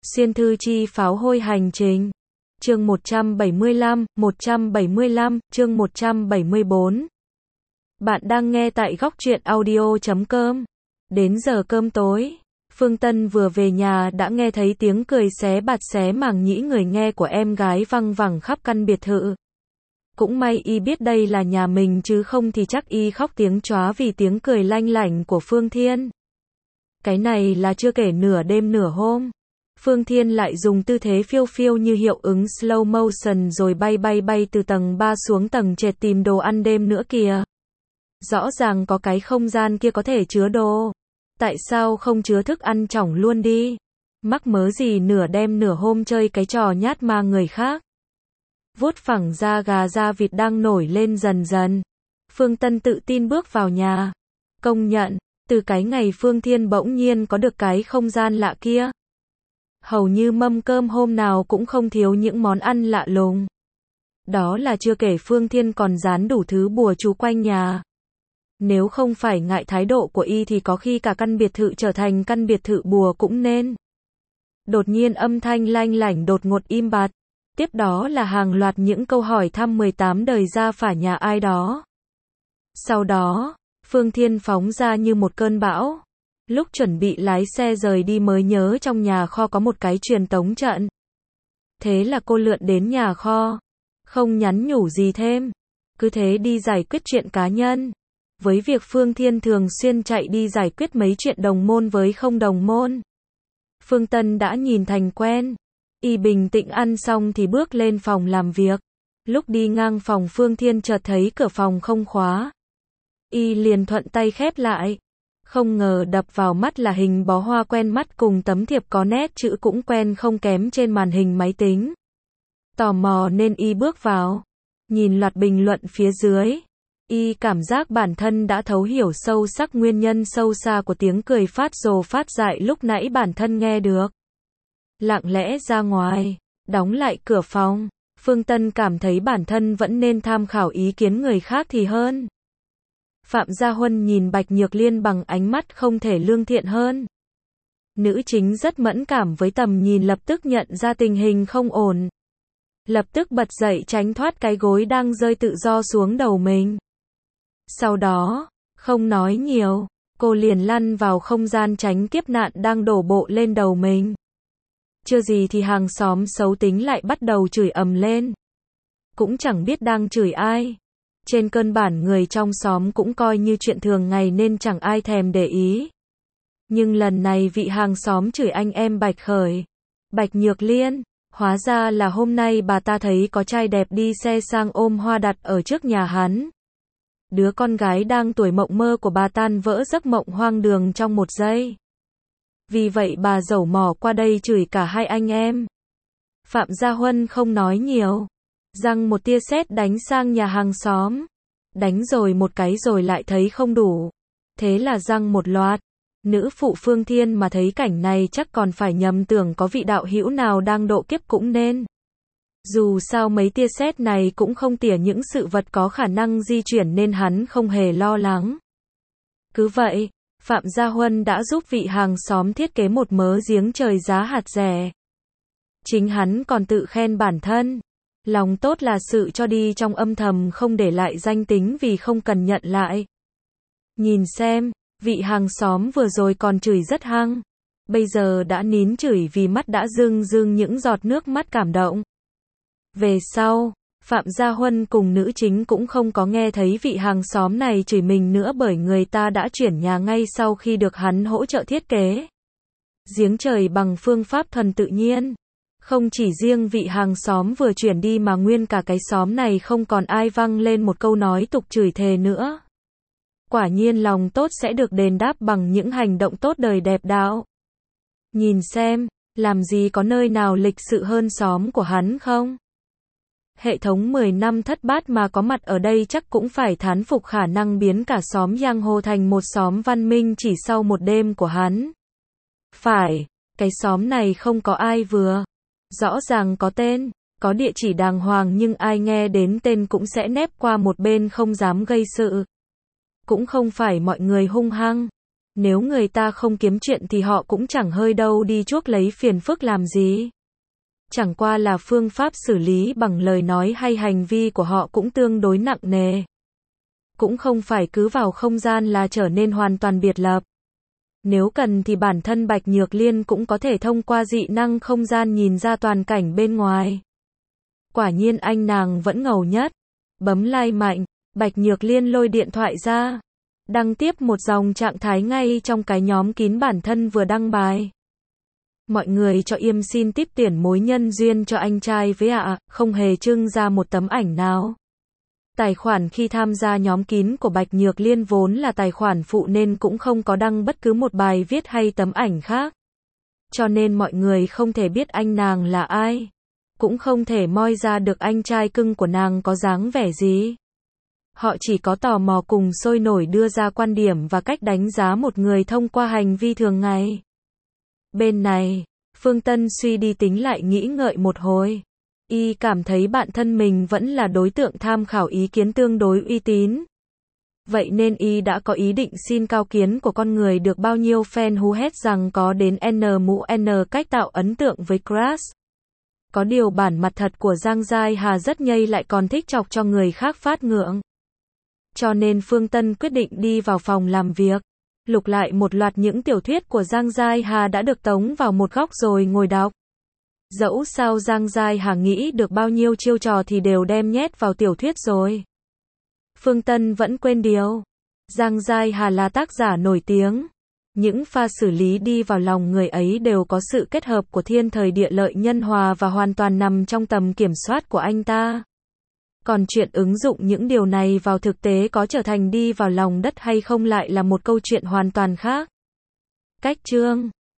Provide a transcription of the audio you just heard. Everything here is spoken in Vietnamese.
Xuyên thư chi pháo hôi hành trình. Chương 175, chương 174. Bạn đang nghe tại góc truyện audio.com. Đến giờ cơm tối, Phương Tân vừa về nhà đã nghe thấy tiếng cười xé bạt xé màng nhĩ người nghe của em gái văng vẳng khắp căn biệt thự. Cũng may y biết đây là nhà mình chứ không thì chắc y khóc tiếng chóa vì tiếng cười lanh lảnh của Phương Thiên. Cái này là chưa kể nửa đêm nửa hôm. Phương Thiên lại dùng tư thế phiêu phiêu như hiệu ứng slow motion rồi bay từ tầng 3 xuống tầng trệt tìm đồ ăn đêm nữa kìa. Rõ ràng có cái không gian kia có thể chứa đồ. Tại sao không chứa thức ăn chỏng luôn đi? Mắc mớ gì nửa đêm nửa hôm chơi cái trò nhát ma người khác. Vuốt phẳng da gà da vịt đang nổi lên dần dần. Phương Tân tự tin bước vào nhà. Công nhận, từ cái ngày Phương Thiên bỗng nhiên có được cái không gian lạ kia. Hầu như mâm cơm hôm nào cũng không thiếu những món ăn lạ lùng. Đó là chưa kể Phương Thiên còn dán đủ thứ bùa chú quanh nhà. Nếu không phải ngại thái độ của y thì có khi cả căn biệt thự trở thành căn biệt thự bùa cũng nên. Đột nhiên âm thanh lanh lảnh đột ngột im bặt. Tiếp đó là hàng loạt những câu hỏi thăm 18 đời ra phả nhà ai đó. Sau đó, Phương Thiên phóng ra như một cơn bão. Lúc chuẩn bị lái xe rời đi mới nhớ trong nhà kho có một cái truyền tống trận. Thế là cô lượn đến nhà kho. Không nhắn nhủ gì thêm. Cứ thế đi giải quyết chuyện cá nhân. Với việc Phương Thiên thường xuyên chạy đi giải quyết mấy chuyện đồng môn với không đồng môn. Phương Tân đã nhìn thành quen. Y bình tĩnh ăn xong thì bước lên phòng làm việc. Lúc đi ngang phòng Phương Thiên chợt thấy cửa phòng không khóa. Y liền thuận tay khép lại. Không ngờ đập vào mắt là hình bó hoa quen mắt cùng tấm thiệp có nét chữ cũng quen không kém trên màn hình máy tính. Tò mò nên y bước vào. Nhìn loạt bình luận phía dưới. Y cảm giác bản thân đã thấu hiểu sâu sắc nguyên nhân sâu xa của tiếng cười phát rồ phát dại lúc nãy bản thân nghe được. Lặng lẽ ra ngoài, đóng lại cửa phòng. Phương Tân cảm thấy bản thân vẫn nên tham khảo ý kiến người khác thì hơn. Phạm Gia Huân nhìn Bạch Nhược Liên bằng ánh mắt không thể lương thiện hơn. Nữ chính rất mẫn cảm với tầm nhìn lập tức nhận ra tình hình không ổn. Lập tức bật dậy tránh thoát cái gối đang rơi tự do xuống đầu mình. Sau đó, không nói nhiều, cô liền lăn vào không gian tránh kiếp nạn đang đổ bộ lên đầu mình. Chưa gì thì hàng xóm xấu tính lại bắt đầu chửi ầm lên. Cũng chẳng biết đang chửi ai. Trên cơ bản người trong xóm cũng coi như chuyện thường ngày nên chẳng ai thèm để ý. Nhưng lần này vị hàng xóm chửi anh em Bạch Khởi, Bạch Nhược Liên. Hóa ra là hôm nay bà ta thấy có trai đẹp đi xe sang ôm hoa đặt ở trước nhà hắn. Đứa con gái đang tuổi mộng mơ của bà tan vỡ giấc mộng hoang đường trong một giây. Vì vậy bà dẩu mỏ qua đây chửi cả hai anh em. Phạm Gia Huân không nói nhiều. Răng một tia sét đánh sang nhà hàng xóm. Đánh rồi một cái rồi lại thấy không đủ. Thế là răng một loạt. Nữ phụ Phương Thiên mà thấy cảnh này chắc còn phải nhầm tưởng có vị đạo hữu nào đang độ kiếp cũng nên. Dù sao mấy tia sét này cũng không tỉa những sự vật có khả năng di chuyển nên hắn không hề lo lắng. Cứ vậy, Phạm Gia Huân đã giúp vị hàng xóm thiết kế một mớ giếng trời giá hạt rẻ. Chính hắn còn tự khen bản thân. Lòng tốt là sự cho đi trong âm thầm không để lại danh tính vì không cần nhận lại. Nhìn xem, vị hàng xóm vừa rồi còn chửi rất hăng. Bây giờ đã nín chửi vì mắt đã rưng rưng những giọt nước mắt cảm động. Về sau, Phạm Gia Huân cùng nữ chính cũng không có nghe thấy vị hàng xóm này chửi mình nữa bởi người ta đã chuyển nhà ngay sau khi được hắn hỗ trợ thiết kế. Giếng trời bằng phương pháp thuần tự nhiên. Không chỉ riêng vị hàng xóm vừa chuyển đi mà nguyên cả cái xóm này không còn ai văng lên một câu nói tục chửi thề nữa. Quả nhiên lòng tốt sẽ được đền đáp bằng những hành động tốt đời đẹp đạo. Nhìn xem, làm gì có nơi nào lịch sự hơn xóm của hắn không? Hệ thống 10 năm thất bát mà có mặt ở đây chắc cũng phải thán phục khả năng biến cả xóm Giang Hồ thành một xóm văn minh chỉ sau một đêm của hắn. Phải, cái xóm này không có ai vừa. Rõ ràng có tên, có địa chỉ đàng hoàng nhưng ai nghe đến tên cũng sẽ nép qua một bên không dám gây sự. Cũng không phải mọi người hung hăng. Nếu người ta không kiếm chuyện thì họ cũng chẳng hơi đâu đi chuốc lấy phiền phức làm gì. Chẳng qua là phương pháp xử lý bằng lời nói hay hành vi của họ cũng tương đối nặng nề. Cũng không phải cứ vào không gian là trở nên hoàn toàn biệt lập. Nếu cần thì bản thân Bạch Nhược Liên cũng có thể thông qua dị năng không gian nhìn ra toàn cảnh bên ngoài. Quả nhiên anh nàng vẫn ngầu nhất. Bấm like mạnh, Bạch Nhược Liên lôi điện thoại ra. Đăng tiếp một dòng trạng thái ngay trong cái nhóm kín bản thân vừa đăng bài. Mọi người cho Yêm xin tiếp tuyển mối nhân duyên cho anh trai với ạ, không hề trưng ra một tấm ảnh nào. Tài khoản khi tham gia nhóm kín của Bạch Nhược Liên vốn là tài khoản phụ nên cũng không có đăng bất cứ một bài viết hay tấm ảnh khác. Cho nên mọi người không thể biết anh nàng là ai. Cũng không thể moi ra được anh trai cưng của nàng có dáng vẻ gì. Họ chỉ có tò mò cùng sôi nổi đưa ra quan điểm và cách đánh giá một người thông qua hành vi thường ngày. Bên này, Phương Tân suy đi tính lại nghĩ ngợi một hồi. Y cảm thấy bản thân mình vẫn là đối tượng tham khảo ý kiến tương đối uy tín. Vậy nên Y đã có ý định xin cao kiến của con người được bao nhiêu fan hú hét rằng có đến N mũ N cách tạo ấn tượng với Crush. Có điều bản mặt thật của Giang Giai Hà rất nhây lại còn thích chọc cho người khác phát ngượng. Cho nên Phương Tân quyết định đi vào phòng làm việc, lục lại một loạt những tiểu thuyết của Giang Giai Hà đã được tống vào một góc rồi ngồi đọc. Dẫu sao Giang Giai Hà nghĩ được bao nhiêu chiêu trò thì đều đem nhét vào tiểu thuyết rồi. Phương Tân vẫn quên điều. Giang Giai Hà là tác giả nổi tiếng. Những pha xử lý đi vào lòng người ấy đều có sự kết hợp của thiên thời địa lợi nhân hòa và hoàn toàn nằm trong tầm kiểm soát của anh ta. Còn chuyện ứng dụng những điều này vào thực tế có trở thành đi vào lòng đất hay không lại là một câu chuyện hoàn toàn khác. Cách chương